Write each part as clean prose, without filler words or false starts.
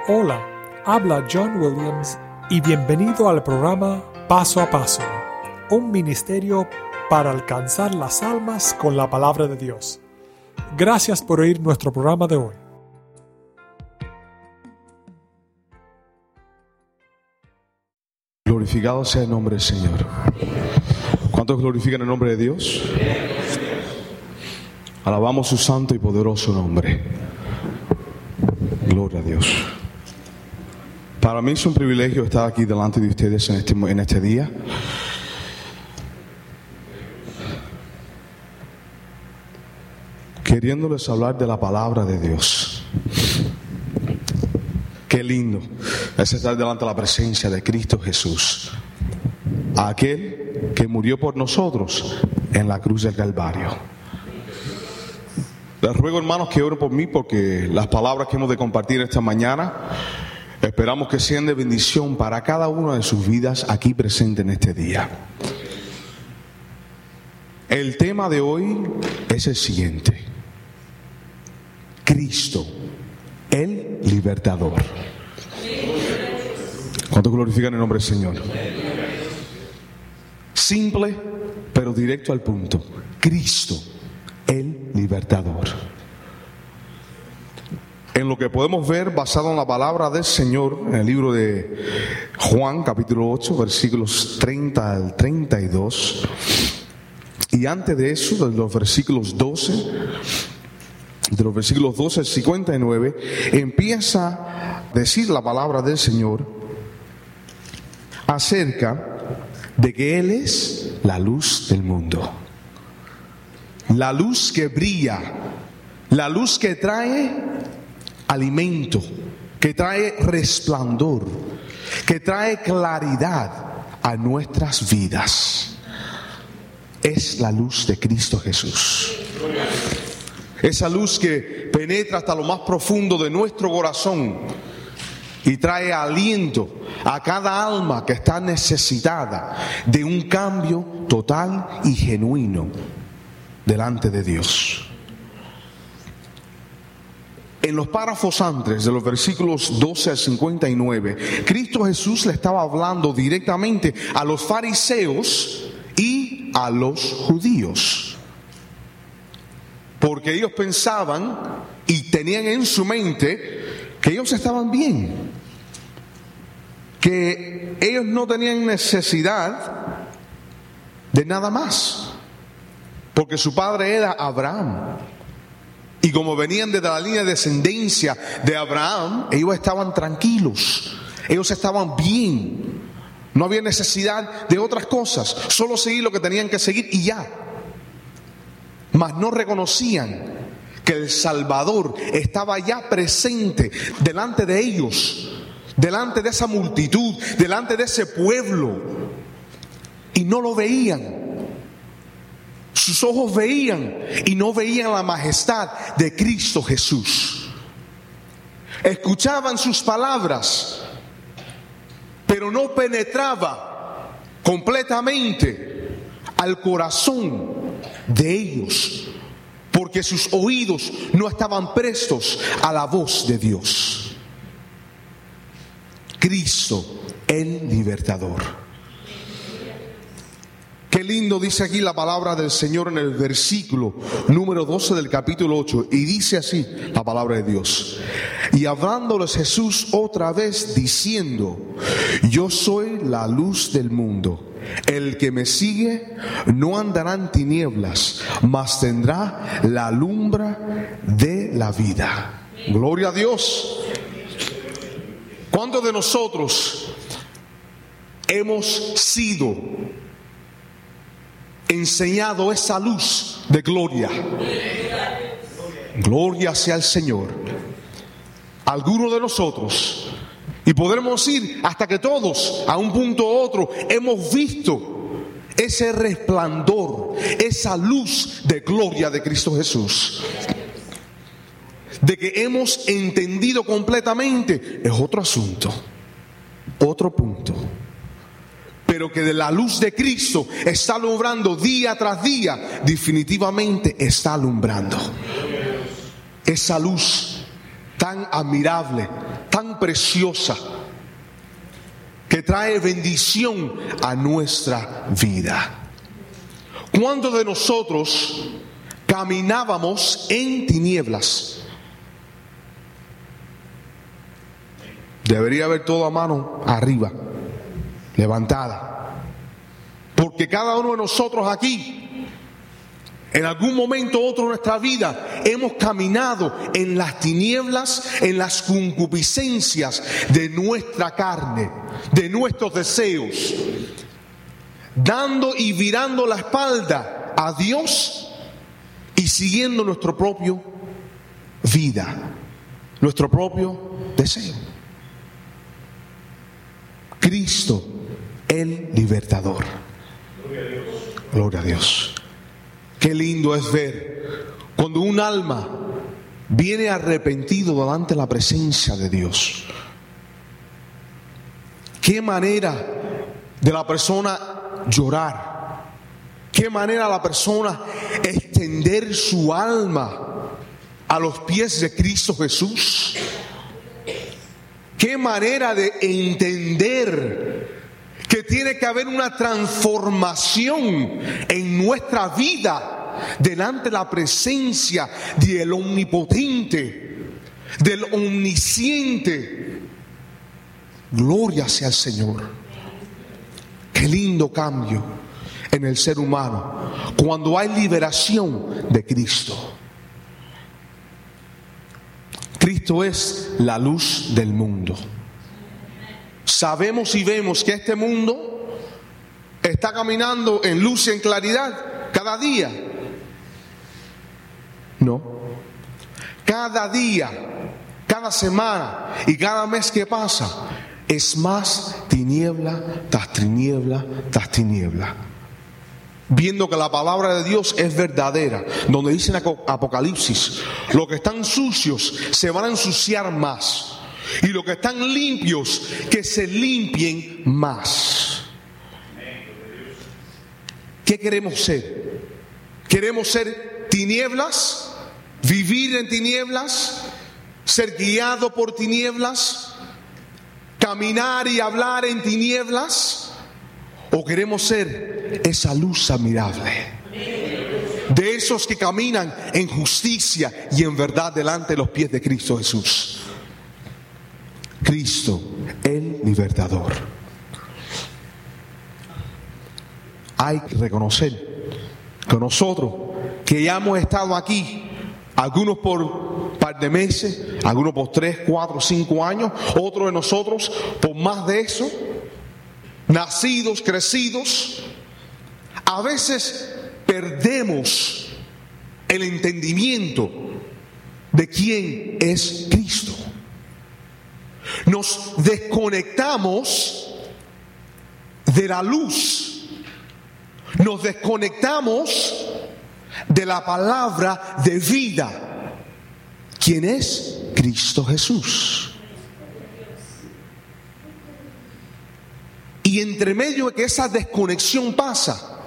Hola, habla John Williams y bienvenido al programa Paso a Paso, un ministerio para alcanzar las almas con la palabra de Dios. Gracias por oír nuestro programa de hoy. Glorificado sea el nombre del Señor. ¿Cuántos glorifican el nombre de Dios? Alabamos su santo y poderoso nombre. Gloria a Dios. Para mí es un privilegio estar aquí delante de ustedes en este día. Queriéndoles hablar de la palabra de Dios. Qué lindo es estar delante de la presencia de Cristo Jesús, aquel que murió por nosotros en la cruz del Calvario. Les ruego, hermanos, que oren por mí, porque las palabras que hemos de compartir esta mañana esperamos que sean de bendición para cada una de sus vidas aquí presente en este día. El tema de hoy es el siguiente: Cristo, el libertador. ¿Cuántos glorifican el nombre del Señor? Simple, pero directo al punto. Cristo, el libertador. En lo que podemos ver basado en la palabra del Señor, en el libro de Juan, capítulo 8, versículos 30 al 32. Y antes de eso, de los versículos 12... de los versículos 12 al 59, empieza a decir la palabra del Señor acerca de que Él es la luz del mundo. La luz que brilla, la luz que trae alimento, que trae resplandor, que trae claridad a nuestras vidas. Es la luz de Cristo Jesús. Esa luz que penetra hasta lo más profundo de nuestro corazón y trae aliento a cada alma que está necesitada de un cambio total y genuino delante de Dios. En los párrafos antes de los versículos 12 al 59, Cristo Jesús le estaba hablando directamente a los fariseos y a los judíos. Porque ellos pensaban y tenían en su mente que ellos estaban bien, que ellos no tenían necesidad de nada más, porque su padre era Abraham. Y como venían desde la línea de descendencia de Abraham, ellos estaban tranquilos, ellos estaban bien, no había necesidad de otras cosas, solo seguir lo que tenían que seguir y ya. Mas no reconocían que el Salvador estaba ya presente delante de ellos, delante de esa multitud, delante de ese pueblo, y no lo veían. Sus ojos veían y no veían la majestad de Cristo Jesús. Escuchaban sus palabras, pero no penetraba completamente al corazón de ellos, porque sus oídos no estaban prestos a la voz de Dios. Cristo, el libertador. Qué lindo dice aquí la palabra del Señor en el versículo número 12 del capítulo 8, y dice así la palabra de Dios: y hablándoles Jesús otra vez diciendo: yo soy la luz del mundo. El que me sigue no andará en tinieblas, mas tendrá la lumbre de la vida. Gloria a Dios. ¿Cuántos de nosotros hemos sido enseñado esa luz de gloria? Gloria sea al Señor. Algunos de nosotros, y podremos ir hasta que todos, a un punto u otro, hemos visto ese resplandor, esa luz de gloria de Cristo Jesús. De que hemos entendido completamente es otro asunto, otro punto. Pero que de la luz de Cristo está alumbrando día tras día, definitivamente está alumbrando. Esa luz tan admirable, tan preciosa que trae bendición a nuestra vida. ¿Cuántos de nosotros caminábamos en tinieblas? Debería haber todo a mano arriba, levantada. Porque cada uno de nosotros aquí, en algún momento u otro de nuestra vida, hemos caminado en las tinieblas, en las concupiscencias de nuestra carne, de nuestros deseos, dando y virando la espalda a Dios y siguiendo nuestro propio vida, nuestro propio deseo. Cristo, el libertador. Gloria a Dios. Qué lindo es ver cuando un alma viene arrepentido delante de la presencia de Dios. Qué manera de la persona llorar. Qué manera la persona extender su alma a los pies de Cristo Jesús. Qué manera de entender que tiene que haber una transformación en nuestra vida delante de la presencia del omnipotente, del omnisciente. Gloria sea al Señor. Qué lindo cambio en el ser humano cuando hay liberación de Cristo. Cristo es la luz del mundo. Sabemos y vemos que este mundo está caminando en luz y en claridad cada día. No. Cada día, cada semana y cada mes que pasa es más tiniebla tras tiniebla tras tiniebla. Viendo que la palabra de Dios es verdadera, donde dice en Apocalipsis, los que están sucios se van a ensuciar más. Y los que están limpios, que se limpien más. ¿Qué queremos ser? ¿Queremos ser tinieblas? ¿Vivir en tinieblas? ¿Ser guiado por tinieblas? ¿Caminar y hablar en tinieblas? ¿O queremos ser esa luz admirable? De esos que caminan en justicia y en verdad delante de los pies de Cristo Jesús. Cristo, el libertador. Hay que reconocer que nosotros, que ya hemos estado aquí, algunos por un par de meses, algunos por 3, 4, 5 años, otros de nosotros por más de eso, nacidos, crecidos, a veces perdemos el entendimiento de quién es Cristo. Nos desconectamos de la luz, nos desconectamos de la palabra de vida, ¿quién es? Cristo Jesús. Y entre medio de que esa desconexión pasa,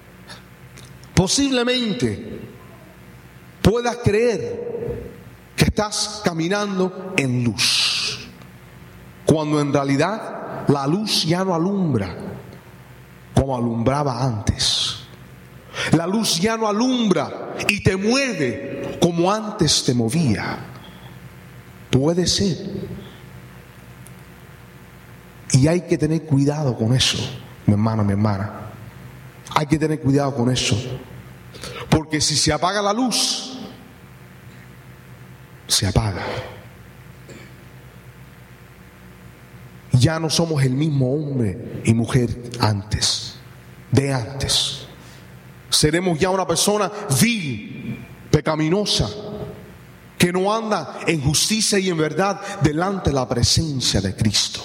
posiblemente puedas creer que estás caminando en luz, cuando en realidad la luz ya no alumbra como alumbraba antes. La luz ya no alumbra y te mueve como antes te movía. Puede ser. Y hay que tener cuidado con eso, mi hermano, mi hermana. Hay que tener cuidado con eso. Porque si se apaga la luz, se apaga. Ya no somos el mismo hombre y mujer de antes. Seremos ya una persona vil, pecaminosa, que no anda en justicia y en verdad delante de la presencia de Cristo.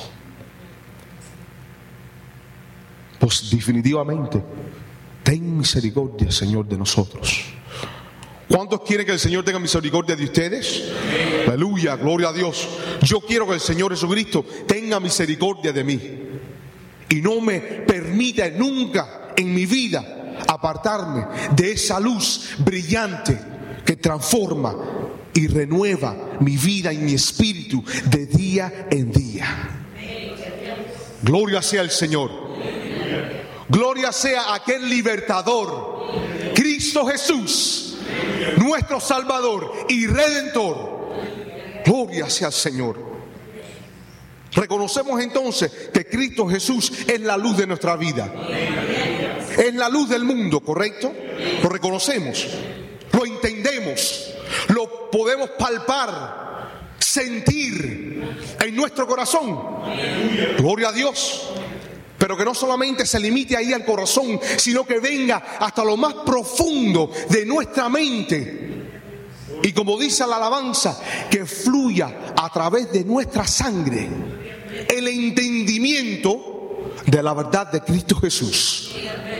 Pues definitivamente, ten misericordia, Señor, de nosotros. ¿Cuántos quieren que el Señor tenga misericordia de ustedes? Aleluya, gloria a Dios. Yo quiero que el Señor Jesucristo tenga misericordia de mí y no me permita nunca en mi vida apartarme de esa luz brillante que transforma y renueva mi vida y mi espíritu de día en día. Gloria sea al Señor. Gloria sea a aquel libertador, Cristo Jesús, nuestro Salvador y Redentor. Gloria sea al Señor. Reconocemos entonces que Cristo Jesús es la luz de nuestra vida. Es la luz del mundo, ¿correcto? Lo reconocemos, lo entendemos, lo podemos palpar, sentir en nuestro corazón. Gloria a Dios. Pero que no solamente se limite ahí al corazón, sino que venga hasta lo más profundo de nuestra mente. Y como dice la alabanza, que fluya a través de nuestra sangre el entendimiento de la verdad de Cristo Jesús.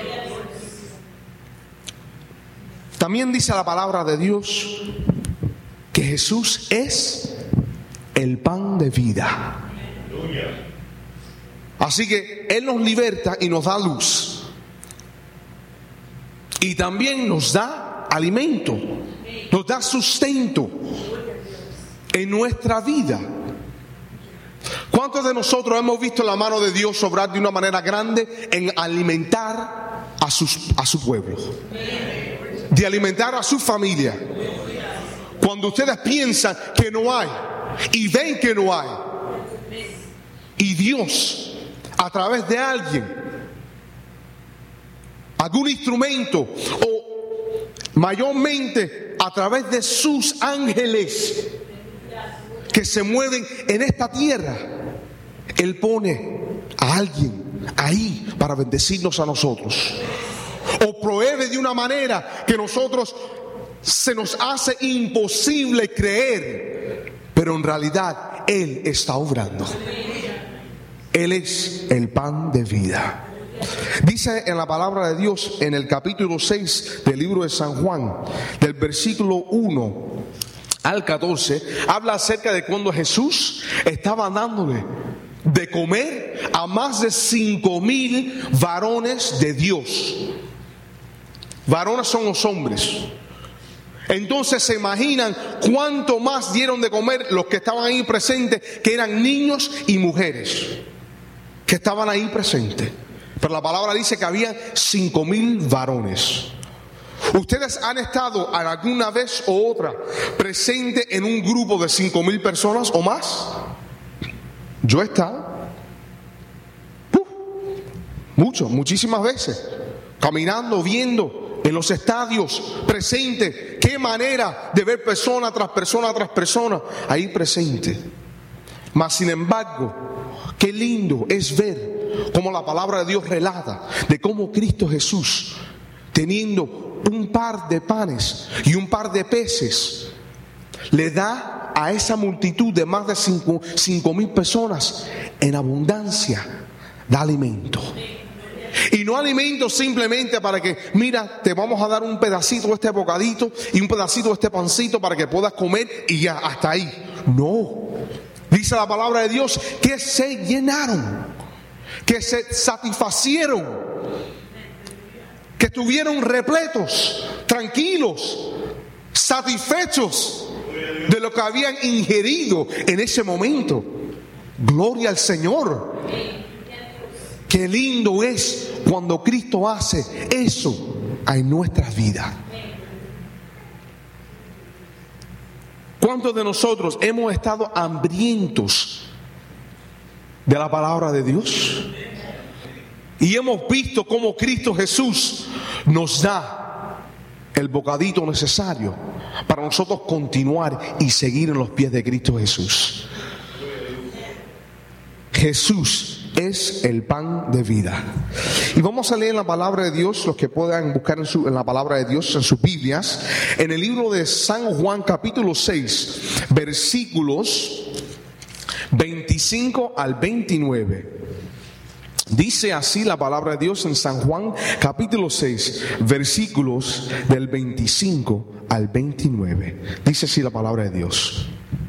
También dice la palabra de Dios que Jesús es el pan de vida. Así que Él nos liberta y nos da luz. Y también nos da alimento, nos da sustento en nuestra vida. ¿Cuántos de nosotros hemos visto la mano de Dios obrar de una manera grande en alimentar a su pueblo? De alimentar a su familia. Cuando ustedes piensan que no hay y ven que no hay, y Dios a través de alguien, algún instrumento, o mayormente a través de sus ángeles que se mueven en esta tierra, Él pone a alguien ahí para bendecirnos a nosotros, o provee de una manera que nosotros se nos hace imposible creer, pero en realidad Él está obrando. Él es el pan de vida. Dice en la palabra de Dios, en el capítulo 6 del libro de San Juan, del versículo 1 al 14, habla acerca de cuando Jesús estaba dándole de comer a más de 5,000 varones de Dios. Varones son los hombres. Entonces se imaginan cuánto más dieron de comer los que estaban ahí presentes, que eran niños y mujeres que estaban ahí presentes. Pero la palabra dice que había 5,000 varones. ¿Ustedes han estado alguna vez o otra presente en un grupo de 5,000 personas o más? Yo he estado muchísimas veces, caminando, viendo en los estadios, presente. Qué manera de ver persona tras persona tras persona ahí presente. Mas sin embargo, qué lindo es ver cómo la palabra de Dios relata de cómo Cristo Jesús, teniendo un par de panes y un par de peces, le da a esa multitud de más de 5,000 personas en abundancia, da alimento. Y no alimento simplemente para que, mira, te vamos a dar un pedacito de este bocadito y un pedacito de este pancito para que puedas comer y ya, hasta ahí. No. Dice la palabra de Dios que se llenaron, que se satisfacieron, que estuvieron repletos, tranquilos, satisfechos de lo que habían ingerido en ese momento. Gloria al Señor. Qué lindo es cuando Cristo hace eso en nuestras vidas. ¿Cuántos de nosotros hemos estado hambrientos de la palabra de Dios? Y hemos visto cómo Cristo Jesús nos da el bocadito necesario para nosotros continuar y seguir en los pies de Cristo Jesús. Jesús es el pan de vida. Y vamos a leer la palabra de Dios, los que puedan buscar en la palabra de Dios en sus Biblias, en el libro de San Juan capítulo 6, versículos 25 al 29. Dice así la palabra de Dios en San Juan capítulo 6, versículos del 25 al 29. Dice así la palabra de Dios.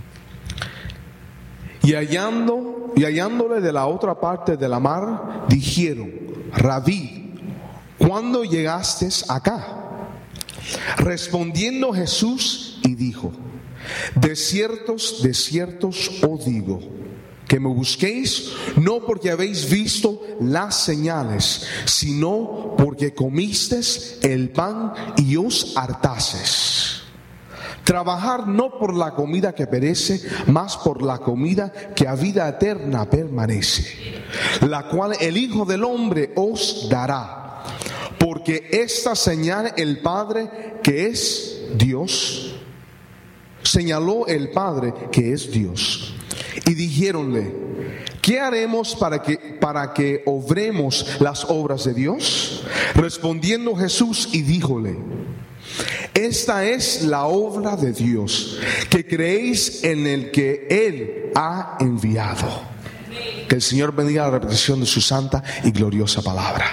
Y hallándole de la otra parte de la mar, dijeron: Rabí, ¿cuándo llegaste acá? Respondiendo Jesús y dijo: De ciertos os digo, que me busquéis no porque habéis visto las señales, sino porque comisteis el pan y os hartases. Trabajar no por la comida que perece, mas por la comida que a vida eterna permanece, la cual el Hijo del Hombre os dará. Porque esta señal el Padre que es Dios, señaló el Padre que es Dios. Y dijéronle: ¿qué haremos para que obremos las obras de Dios? Respondiendo Jesús y díjole: esta es la obra de Dios, que creéis en el que Él ha enviado. Que el Señor bendiga la repetición de su santa y gloriosa palabra.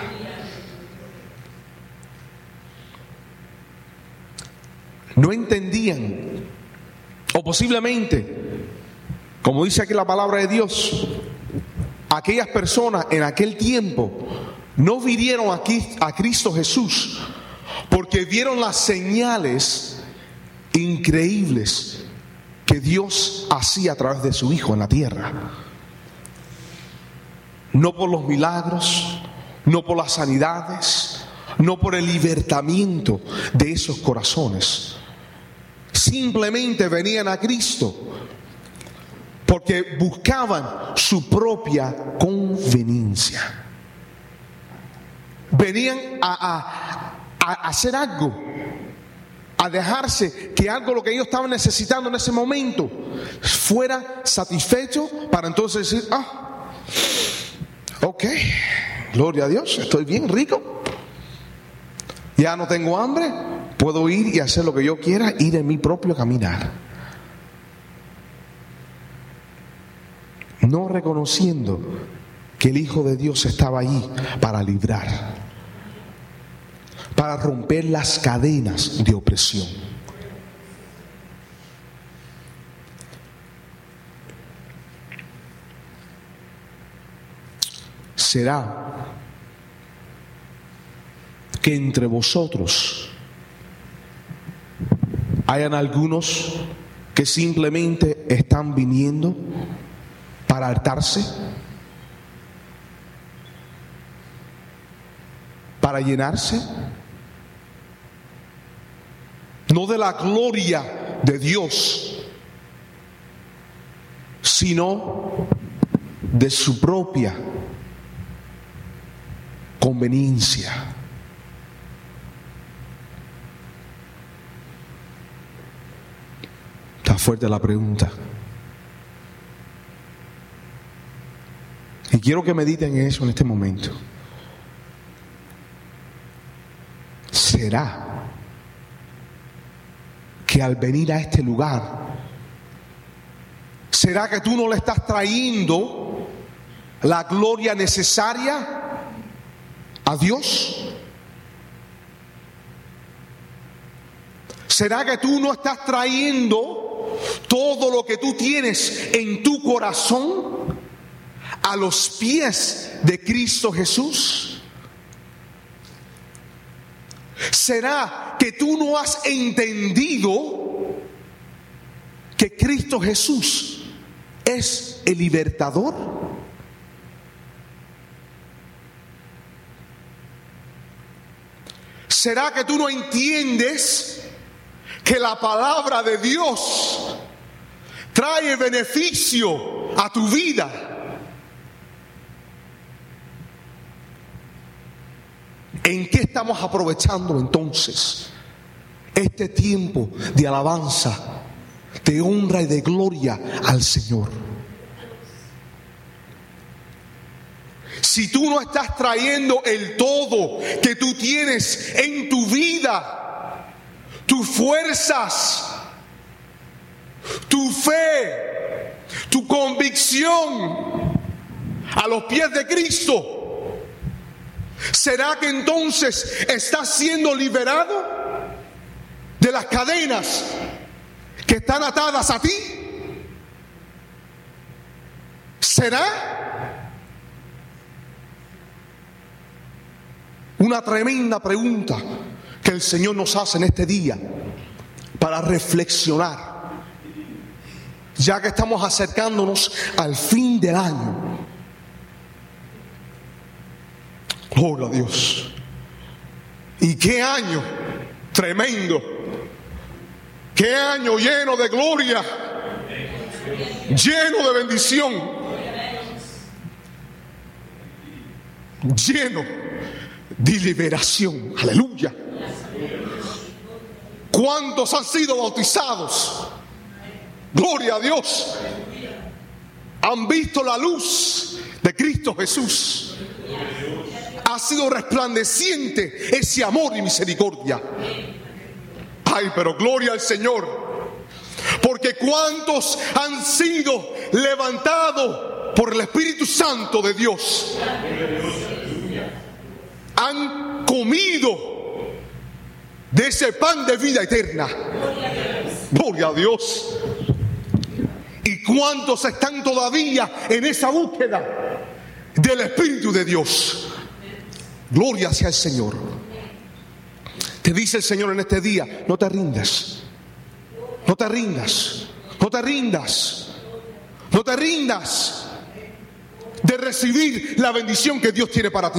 No entendían, o posiblemente, como dice aquí la palabra de Dios, aquellas personas en aquel tiempo no vieron aquí a Cristo Jesús porque vieron las señales increíbles que Dios hacía a través de su Hijo en la tierra. No por los milagros, no por las sanidades, no por el libertamiento de esos corazones. Simplemente venían a Cristo porque buscaban su propia conveniencia. Venían a hacer algo, a dejarse que algo lo que ellos estaban necesitando en ese momento fuera satisfecho, para entonces decir: ok, gloria a Dios, estoy bien rico, ya no tengo hambre, puedo ir y hacer lo que yo quiera, ir en mi propio caminar. No reconociendo que el Hijo de Dios estaba allí para librar, para romper las cadenas de opresión. ¿Será que entre vosotros hayan algunos que simplemente están viniendo para hartarse, para llenarse? No de la gloria de Dios, sino de su propia conveniencia. Está fuerte la pregunta. Y quiero que mediten en eso en este momento. ¿Será que al venir a este lugar, será que tú no le estás trayendo la gloria necesaria a Dios? ¿Será que tú no estás trayendo todo lo que tú tienes en tu corazón a los pies de Cristo Jesús? ¿Será que tú no has entendido que Cristo Jesús es el libertador? ¿Será que tú no entiendes que la palabra de Dios trae beneficio a tu vida? ¿En qué estamos aprovechando entonces este tiempo de alabanza, de honra y de gloria al Señor? Si tú no estás trayendo el todo que tú tienes en tu vida, tus fuerzas, tu fe, tu convicción a los pies de Cristo, ¿será que entonces estás siendo liberado de las cadenas que están atadas a ti? ¿Será? Una tremenda pregunta que el Señor nos hace en este día para reflexionar ya que estamos acercándonos al fin del año. Gloria a Dios. Y qué año tremendo. Qué año lleno de gloria, lleno de bendición, lleno de liberación. Aleluya. ¿Cuántos han sido bautizados? Gloria a Dios. Han visto la luz de Cristo Jesús. Ha sido resplandeciente ese amor y misericordia. Ay, pero gloria al Señor. Porque cuántos han sido levantados por el Espíritu Santo de Dios. Han comido de ese pan de vida eterna. Gloria a Dios. Y cuántos están todavía en esa búsqueda del Espíritu de Dios. Gloria sea el Señor. Te dice el Señor en este día: no te rindas, no te rindas, no te rindas, no te rindas de recibir la bendición que Dios tiene para ti.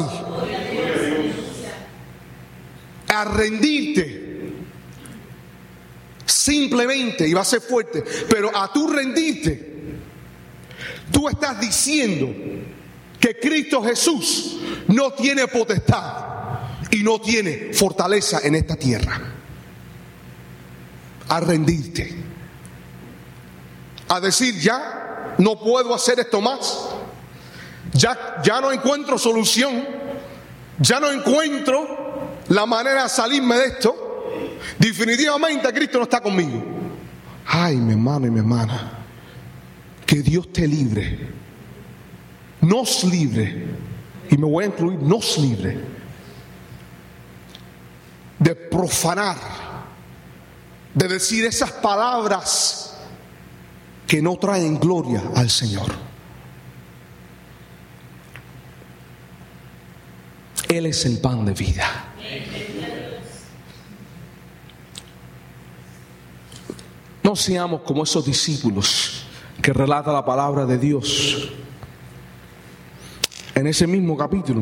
A rendirte simplemente, y va a ser fuerte, pero a tú rendirte, tú estás diciendo que Cristo Jesús no tiene potestad y no tiene fortaleza en esta tierra. A rendirte, a decir: ya no puedo hacer esto más, ya no encuentro solución, ya no encuentro la manera de salirme de esto. Definitivamente Cristo no está conmigo. Ay, mi hermano y mi hermana, que Dios te libre, nos libre, y me voy a incluir, nos libre de profanar, de decir esas palabras que no traen gloria al Señor. Él es el pan de vida. No seamos como esos discípulos que relata la palabra de Dios en ese mismo capítulo.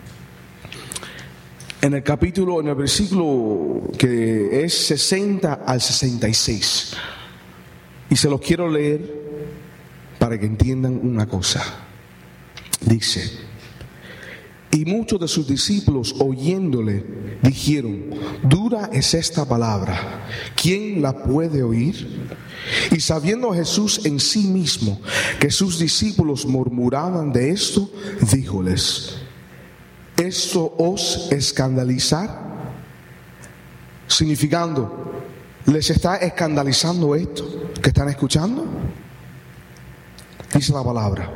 En el versículo que es 60 al 66. Y se los quiero leer para que entiendan una cosa. Dice: y muchos de sus discípulos, oyéndole, dijeron: dura es esta palabra, ¿quién la puede oír? Y sabiendo Jesús en sí mismo que sus discípulos murmuraban de esto, díjoles: ¿esto os escandalizar? Significando, ¿les está escandalizando esto que están escuchando? Dice la palabra: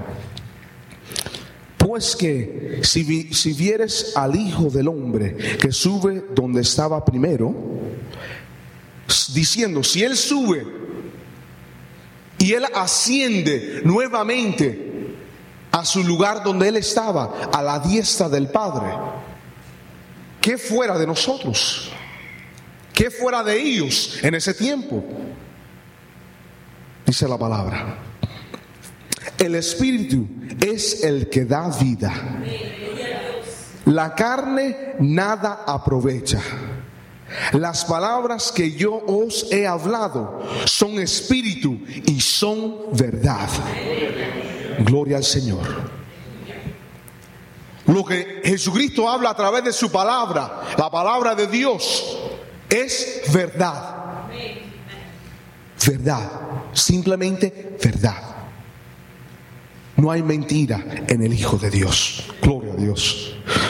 pues que si vieres al Hijo del Hombre que sube donde estaba primero, diciendo, si Él sube y Él asciende nuevamente a su lugar donde Él estaba, a la diestra del Padre, ¿qué fuera de nosotros? ¿Qué fuera de ellos en ese tiempo? Dice la palabra: el Espíritu es el que da vida. La carne nada aprovecha. Las palabras que yo os he hablado son espíritu y son verdad. Gloria al Señor. Lo que Jesucristo habla a través de su palabra, la palabra de Dios, es verdad. Verdad. Simplemente verdad. No hay mentira en el Hijo de Dios. Gloria a Dios.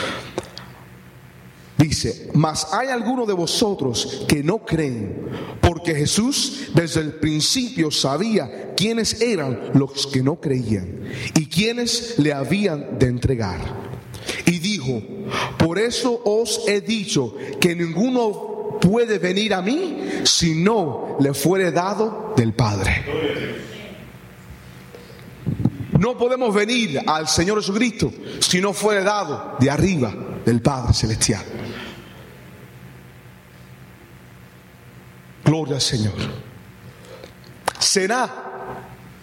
Dice: mas hay algunos de vosotros que no creen, porque Jesús desde el principio sabía quiénes eran los que no creían y quiénes le habían de entregar. Y dijo: por eso os he dicho que ninguno puede venir a mí si no le fuere dado del Padre. No podemos venir al Señor Jesucristo si no fuere dado de arriba del Padre Celestial. Gloria al Señor. Será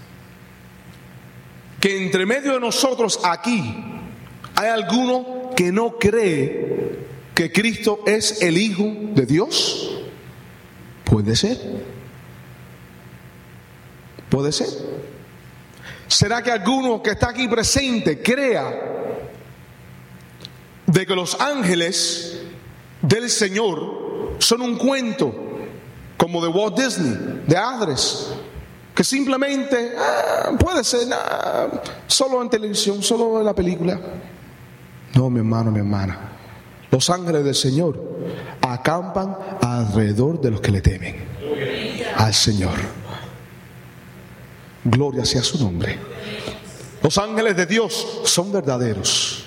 que entre medio de nosotros aquí hay alguno que no cree que Cristo es el Hijo de Dios? Puede ser. Puede ser. ¿Será que alguno que está aquí presente crea de que los ángeles del Señor son un cuento como de Walt Disney, de Adres, que simplemente puede ser solo en televisión, solo en la película? No, mi hermano, mi hermana, los ángeles del Señor acampan alrededor de los que le temen al Señor. Gloria sea su nombre. Los ángeles de Dios son verdaderos.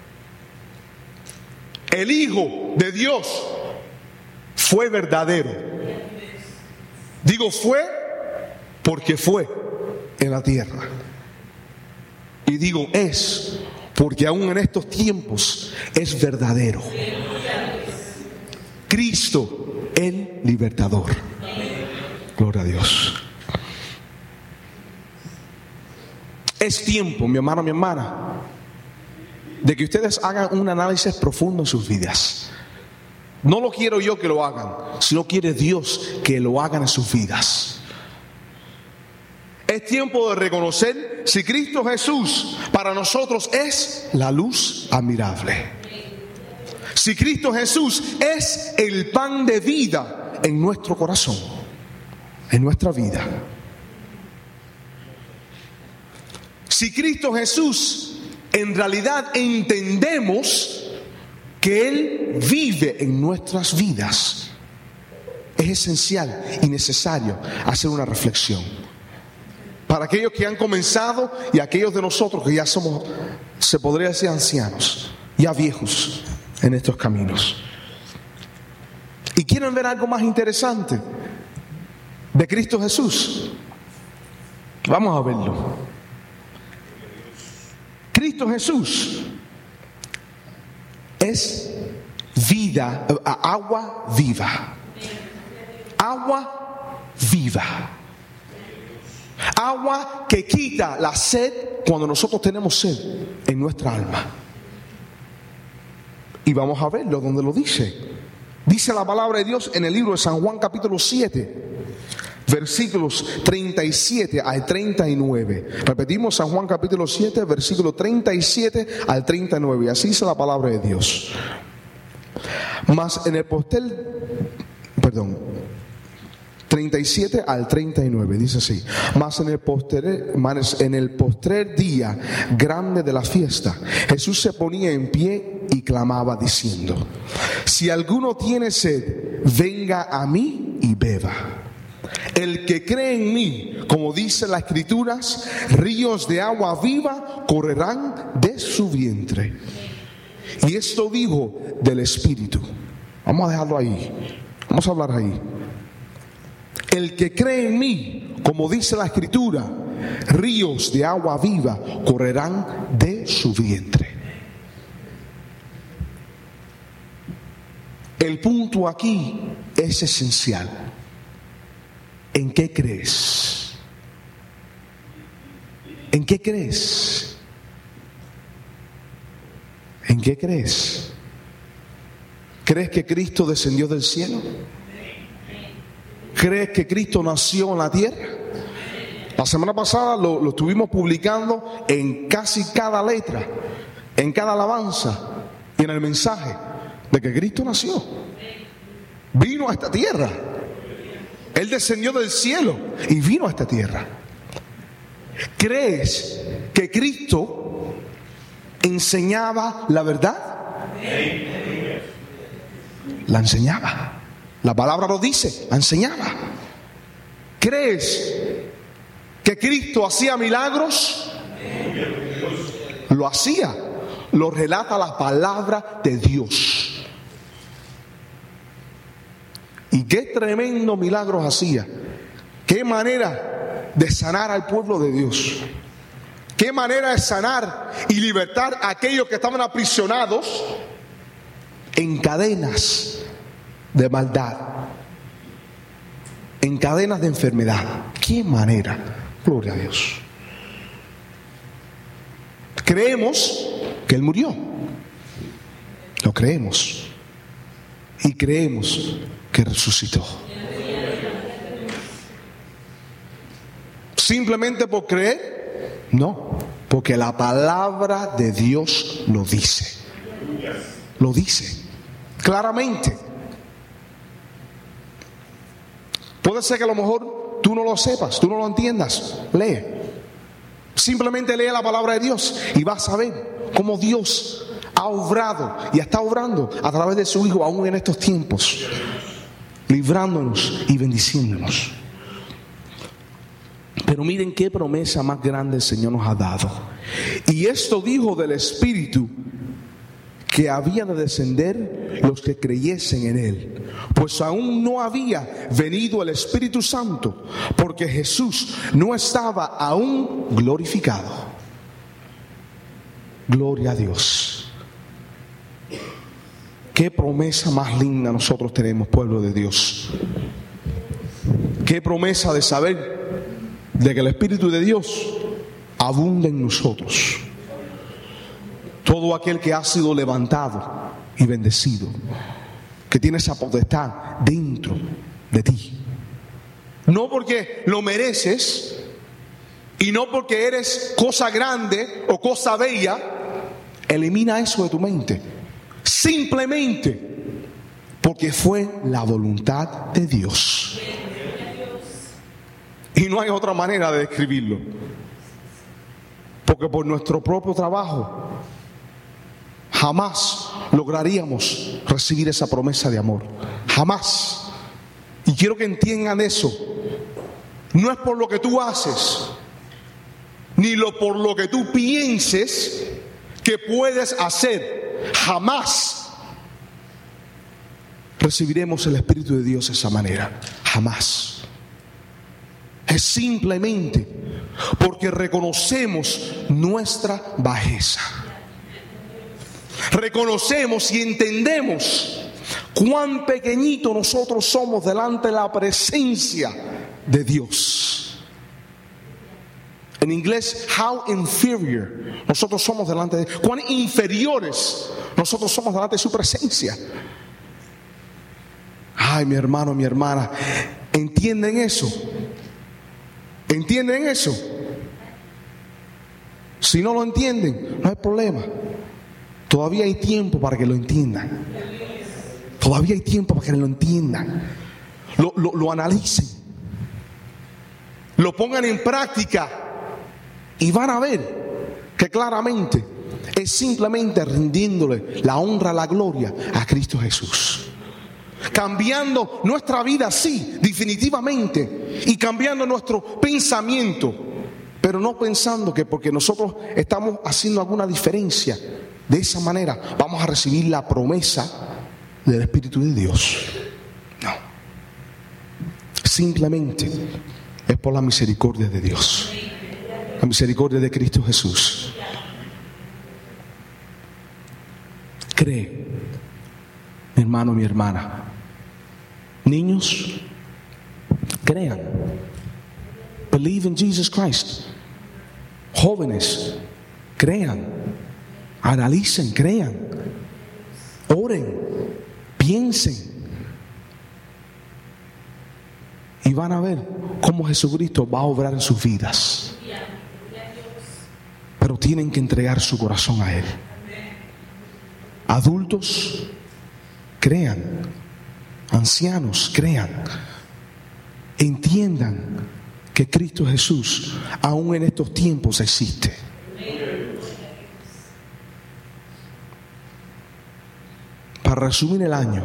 El Hijo de Dios fue verdadero. Digo fue porque fue en la tierra. Y digo es porque aún en estos tiempos es verdadero. Cristo, el libertador. Gloria a Dios. Es tiempo, mi hermano, mi hermana, de que ustedes hagan un análisis profundo en sus vidas. No lo quiero yo que lo hagan, sino quiere Dios que lo hagan en sus vidas. Es tiempo de reconocer si Cristo Jesús para nosotros es la luz admirable. Si Cristo Jesús es el pan de vida en nuestro corazón, en nuestra vida. Si Cristo Jesús en realidad entendemos que Él vive en nuestras vidas, es esencial y necesario hacer una reflexión. Para aquellos que han comenzado y aquellos de nosotros que ya somos, se podría decir, ancianos, ya viejos en estos caminos. ¿Y quieren ver algo más interesante de Cristo Jesús? Vamos a verlo. Cristo Jesús es vida, agua viva. Agua viva. Agua que quita la sed cuando nosotros tenemos sed en nuestra alma. Y vamos a verlo donde lo dice. Dice la palabra de Dios en el libro de San Juan capítulo 7. Versículos 37 al 39. Repetimos, San Juan capítulo 7, versículo 37 al 39. Y así dice la palabra de Dios. Mas en el postel, 37 al 39, dice así. Mas en el postrer día grande de la fiesta, Jesús se ponía en pie y clamaba diciendo: si alguno tiene sed, venga a mí y beba. El que cree en mí, como dice las Escrituras, ríos de agua viva correrán de su vientre. Y esto dijo del Espíritu. Vamos a dejarlo ahí. Vamos a hablar ahí. El que cree en mí, como dice la Escritura, ríos de agua viva correrán de su vientre. El punto aquí es esencial. ¿En qué crees? ¿En qué crees? ¿En qué crees? ¿Crees que Cristo descendió del cielo? ¿Crees que Cristo nació en la tierra? La semana pasada lo estuvimos publicando en casi cada letra, en cada alabanza y en el mensaje de que Cristo nació. Vino a esta tierra. Él descendió del cielo y vino a esta tierra. ¿Crees que Cristo enseñaba la verdad? La enseñaba. La palabra lo dice, la enseñaba. ¿Crees que Cristo hacía milagros? Lo hacía. Lo relata la palabra de Dios. Y qué tremendo milagros hacía. Qué manera de sanar al pueblo de Dios. Qué manera de sanar y libertar a aquellos que estaban aprisionados en cadenas de maldad, en cadenas de enfermedad. Qué manera. Gloria a Dios. Creemos que Él murió. Lo creemos. Y creemos que resucitó. ¿Simplemente por creer? No, porque la palabra de Dios lo dice. Lo dice claramente. Puede ser que a lo mejor tú no lo sepas, tú no lo entiendas. Lee. Simplemente lee la palabra de Dios y vas a ver cómo Dios ha obrado y está obrando a través de su Hijo aún en estos tiempos, librándonos y bendiciéndonos. Pero miren qué promesa más grande el Señor nos ha dado. Y esto dijo del Espíritu que había de descender los que creyesen en Él, pues aún no había venido el Espíritu Santo, porque Jesús no estaba aún glorificado. Gloria a Dios. Qué promesa más linda nosotros tenemos, pueblo de Dios. Qué promesa de saber de que el Espíritu de Dios abunda en nosotros. Todo aquel que ha sido levantado y bendecido, que tiene esa potestad dentro de ti. No porque lo mereces y no porque eres cosa grande o cosa bella, elimina eso de tu mente. Simplemente porque fue la voluntad de Dios. Y no hay otra manera de describirlo. Porque por nuestro propio trabajo jamás lograríamos recibir esa promesa de amor. Jamás. Y quiero que entiendan eso. No es por lo que tú haces, ni por lo que tú pienses que puedes hacer. Jamás recibiremos el Espíritu de Dios de esa manera. Jamás. Es simplemente porque reconocemos nuestra bajeza. Reconocemos y entendemos cuán pequeñito nosotros somos delante de la presencia de Dios. En inglés, how inferior nosotros somos delante de Dios. Cuán inferiores nosotros somos delante de su presencia. Ay, mi hermano, mi hermana, ¿entienden eso? ¿Entienden eso? Si no lo entienden, no hay problema. Todavía hay tiempo para que lo entiendan. Todavía hay tiempo para que lo entiendan. Lo analicen. Lo pongan en práctica. Y van a ver que claramente es simplemente rindiéndole la honra, la gloria a Cristo Jesús. Cambiando nuestra vida, sí, definitivamente. Y cambiando nuestro pensamiento. Pero no pensando que porque nosotros estamos haciendo alguna diferencia, de esa manera vamos a recibir la promesa del Espíritu de Dios. No. Simplemente es por la misericordia de Dios. La misericordia de Cristo Jesús. Cree, mi hermano, mi hermana. Niños, crean. Believe in Jesus Christ. Jóvenes, crean. Analicen, crean. Oren, piensen. Y van a ver cómo Jesucristo va a obrar en sus vidas. Pero tienen que entregar su corazón a Él. Adultos, crean. Ancianos, crean. Entiendan que Cristo Jesús aún en estos tiempos existe. Para resumir el año,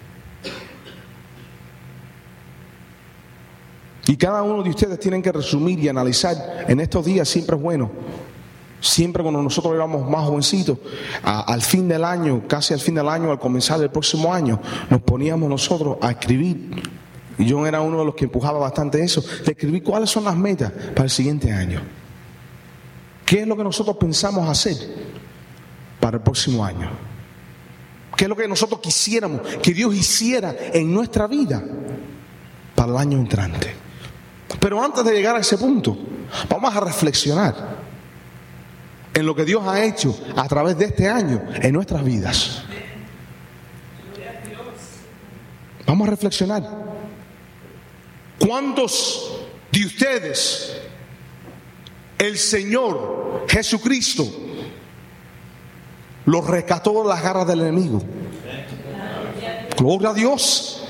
y cada uno de ustedes tienen que resumir y analizar en estos días. Siempre es bueno, siempre cuando nosotros éramos más jovencitos, al fin del año, casi al fin del año, al comenzar el próximo año, nos poníamos nosotros a escribir. Y yo era uno de los que empujaba bastante eso, de escribir cuáles son las metas para el siguiente año. ¿Qué es lo que nosotros pensamos hacer para el próximo año? ¿Qué es lo que nosotros quisiéramos que Dios hiciera en nuestra vida para el año entrante? Pero antes de llegar a ese punto, vamos a reflexionar en lo que Dios ha hecho a través de este año en nuestras vidas. Vamos a reflexionar. ¿Cuántos de ustedes el Señor Jesucristo los rescató de las garras del enemigo? Gloria a Dios.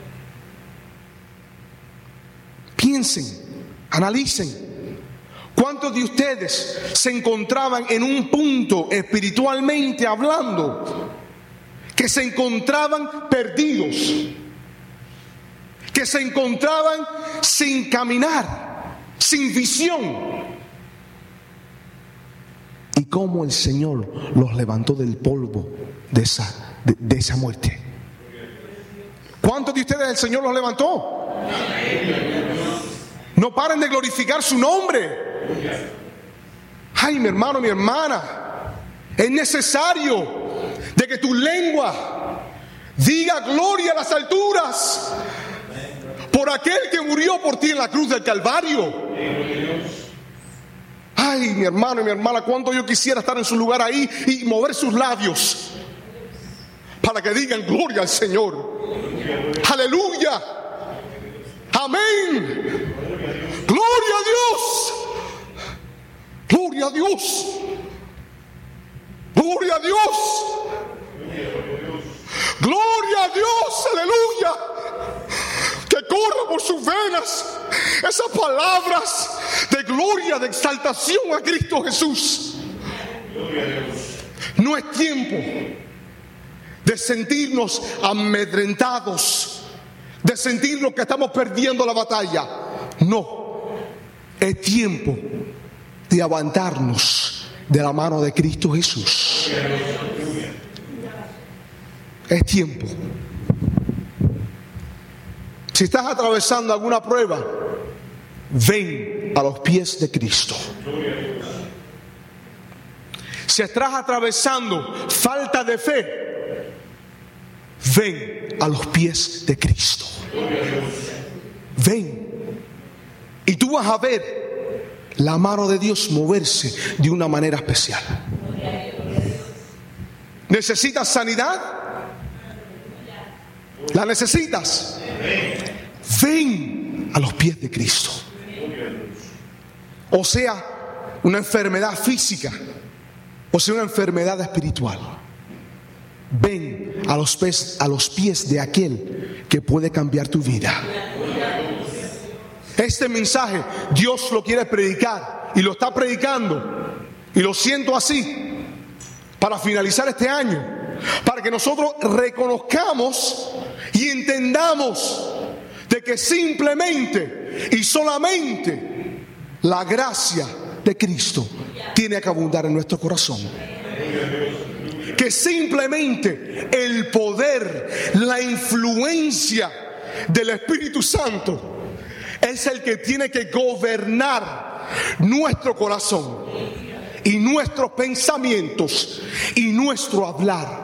Piensen, analicen. ¿Cuántos de ustedes se encontraban en un punto espiritualmente hablando que se encontraban perdidos, que se encontraban sin caminar, sin visión? Y cómo el Señor los levantó del polvo de esa muerte. ¿Cuántos de ustedes el Señor los levantó? No paren de glorificar su nombre. Ay, mi hermano, mi hermana, es necesario de que tu lengua diga gloria a las alturas por aquel que murió por ti en la cruz del Calvario. Ay, mi hermano y mi hermana, cuánto yo quisiera estar en su lugar ahí y mover sus labios para que digan gloria al Señor. Aleluya. Amén. Gloria a Dios. Gloria a Dios. Gloria a Dios. Gloria a Dios. Aleluya. Que corra por sus venas esas palabras de gloria, de exaltación a Cristo Jesús. No es tiempo de sentirnos amedrentados, de sentirnos que estamos perdiendo la batalla. No, es tiempo de aguantarnos de la mano de Cristo Jesús. Es tiempo. Si estás atravesando alguna prueba, ven a los pies de Cristo. Si estás atravesando falta de fe, ven a los pies de Cristo. Ven. Y tú vas a ver la mano de Dios moverse de una manera especial. ¿Necesitas sanidad? ¿La necesitas? Ven a los pies de Cristo. O sea, una enfermedad física, o sea, una enfermedad espiritual. Ven a los pies de aquel que puede cambiar tu vida. Este mensaje Dios lo quiere predicar y lo está predicando, y lo siento así, para finalizar este año, para que nosotros reconozcamos y entendamos de que simplemente y solamente la gracia de Cristo tiene que abundar en nuestro corazón. Que simplemente el poder, la influencia del Espíritu Santo es el que tiene que gobernar nuestro corazón y nuestros pensamientos y nuestro hablar.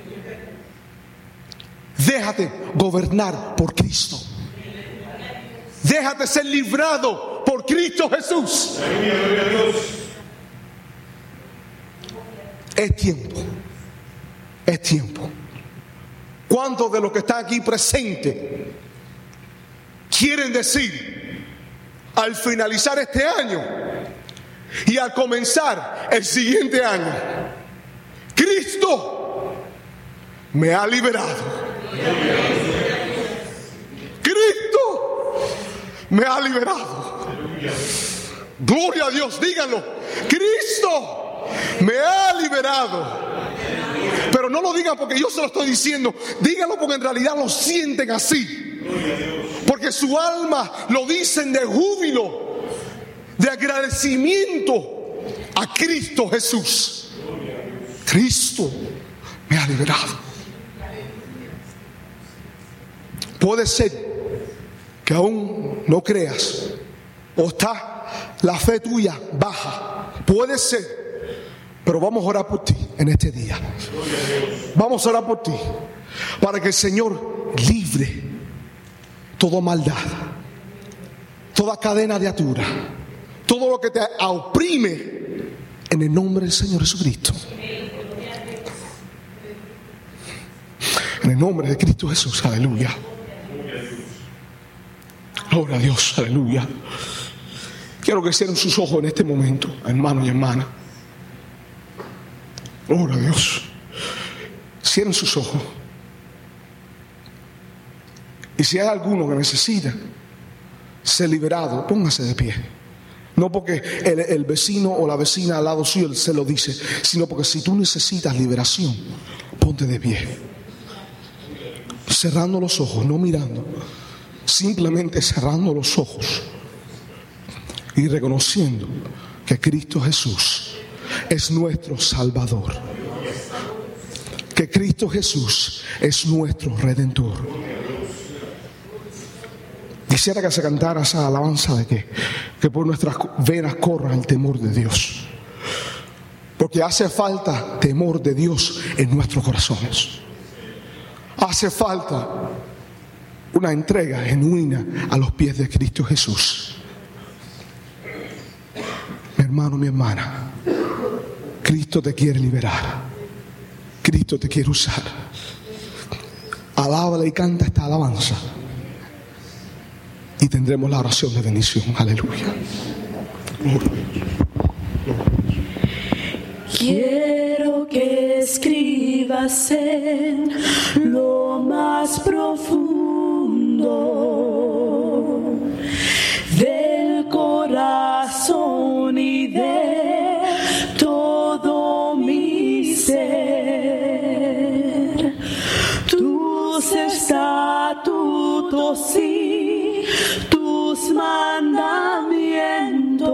Déjate gobernar por Cristo. Déjate ser librado por Cristo Jesús. Es tiempo. Es tiempo. ¿Cuántos de los que están aquí presentes quieren decir, al finalizar este año y al comenzar el siguiente año, Cristo me ha liberado? Cristo me ha liberado. Gloria a Dios, díganlo. Cristo me ha liberado. Pero no lo digan porque yo se lo estoy diciendo, díganlo porque en realidad lo sienten así, porque su alma lo dicen de júbilo, de agradecimiento a Cristo Jesús. Cristo me ha liberado. Puede ser que aún no creas, o está la fe tuya baja, puede ser. Pero vamos a orar por ti en este día. Vamos a orar por ti para que el Señor libre toda maldad, toda cadena de atadura, todo lo que te oprime En el nombre del Señor Jesucristo. En el nombre de Cristo Jesús, aleluya. Gloria a Dios, aleluya. Quiero que cierren sus ojos en este momento, hermanos y hermanas. Gloria a Dios. Cierren sus ojos. Y si hay alguno que necesita ser liberado, póngase de pie. No porque el vecino o la vecina al lado suyo se lo dice, sino porque si tú necesitas liberación, ponte de pie. Cerrando los ojos, no mirando, simplemente cerrando los ojos y reconociendo que Cristo Jesús es nuestro Salvador, que Cristo Jesús es nuestro Redentor. Quisiera que se cantara esa alabanza de que por nuestras venas corra el temor de Dios, porque hace falta temor de Dios en nuestros corazones. Hace falta una entrega genuina a los pies de Cristo Jesús. Mi hermano, mi hermana, Cristo te quiere liberar. Cristo te quiere usar. Alábale y canta esta alabanza y tendremos la oración de bendición. Aleluya. Quiero que escribas en lo más profundo del corazón y de todo mi ser tus estatutos y tus mandamientos.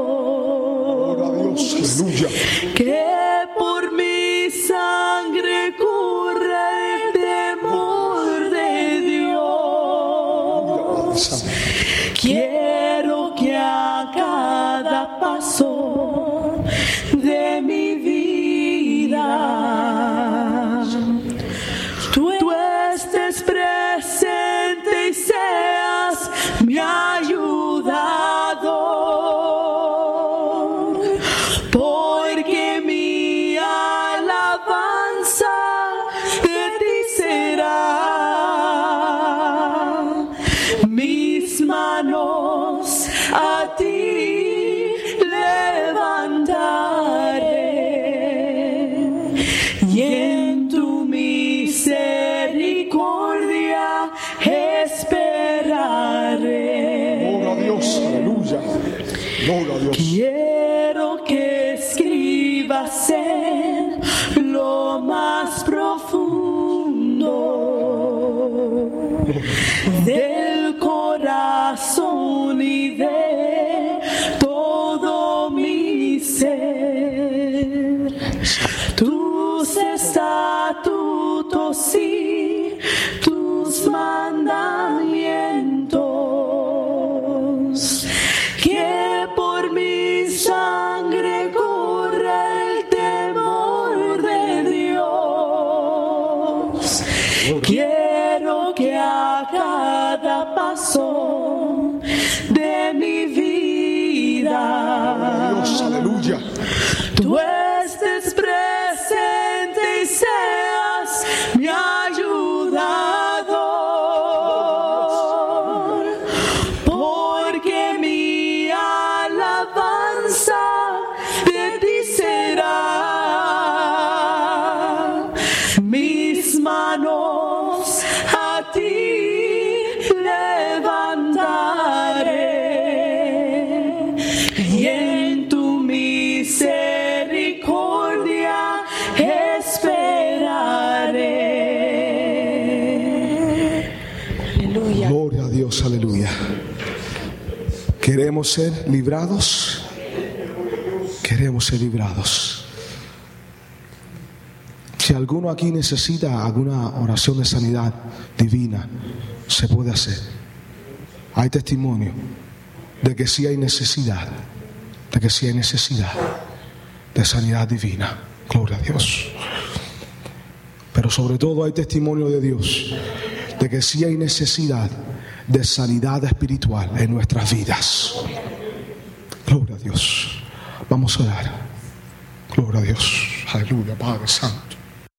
Aleluya. Que por mi sangre corra el temor de Dios. Quiero que a cada paso de mi vida tú estés presente y seas mi ayudador. A ti levantaré y en tu misericordia esperaré. Gloria a Dios, aleluya. Gloria a Dios. Quiero que escribas en lo más profundo del corazón y de todo mi ser tus estatutos y tus mandamientos, que por mi sangre corra el temor de Dios. Quiero que a cada paso de mi vida, Dios, aleluya, tú estés presente y seas mi ayudador, porque mi alabanza de ti será, mis manos a ti levantaré y en tu misericordia esperaré. Aleluya. gloria a Dios, aleluya. Queremos ser librados. Queremos ser librados. Si alguno aquí necesita alguna oración de sanidad divina, se puede hacer. Hay testimonio de que sí hay necesidad, de que sí hay necesidad de sanidad divina. Gloria a Dios. Pero sobre todo hay testimonio de Dios de que sí hay necesidad de sanidad espiritual en nuestras vidas. Gloria a Dios. Vamos a orar. Gloria a Dios. Aleluya, Padre Santo.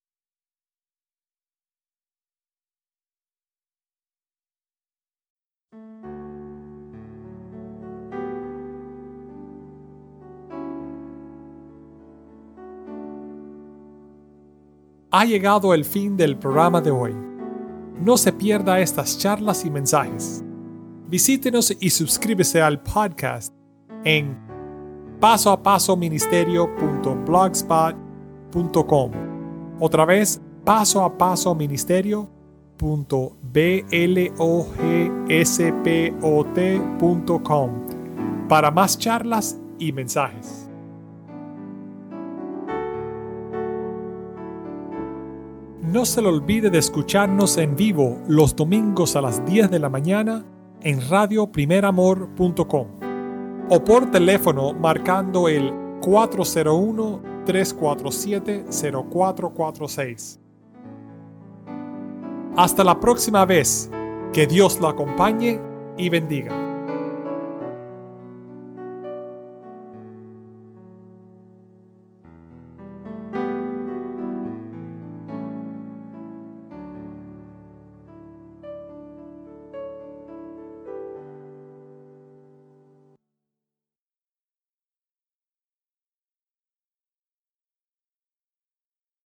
Ha llegado el fin del programa de hoy. No se pierda estas charlas y mensajes. Visítenos y suscríbese al podcast en pasoapasoministerio.blogspot.com. Otra vez, pasoapasoministerio.blogspot.com para más charlas y mensajes. No se le olvide de escucharnos en vivo los domingos a las 10 de la mañana en radioprimeramor.com o por teléfono marcando el 401-347-0446. Hasta la próxima vez. Que Dios lo acompañe y bendiga.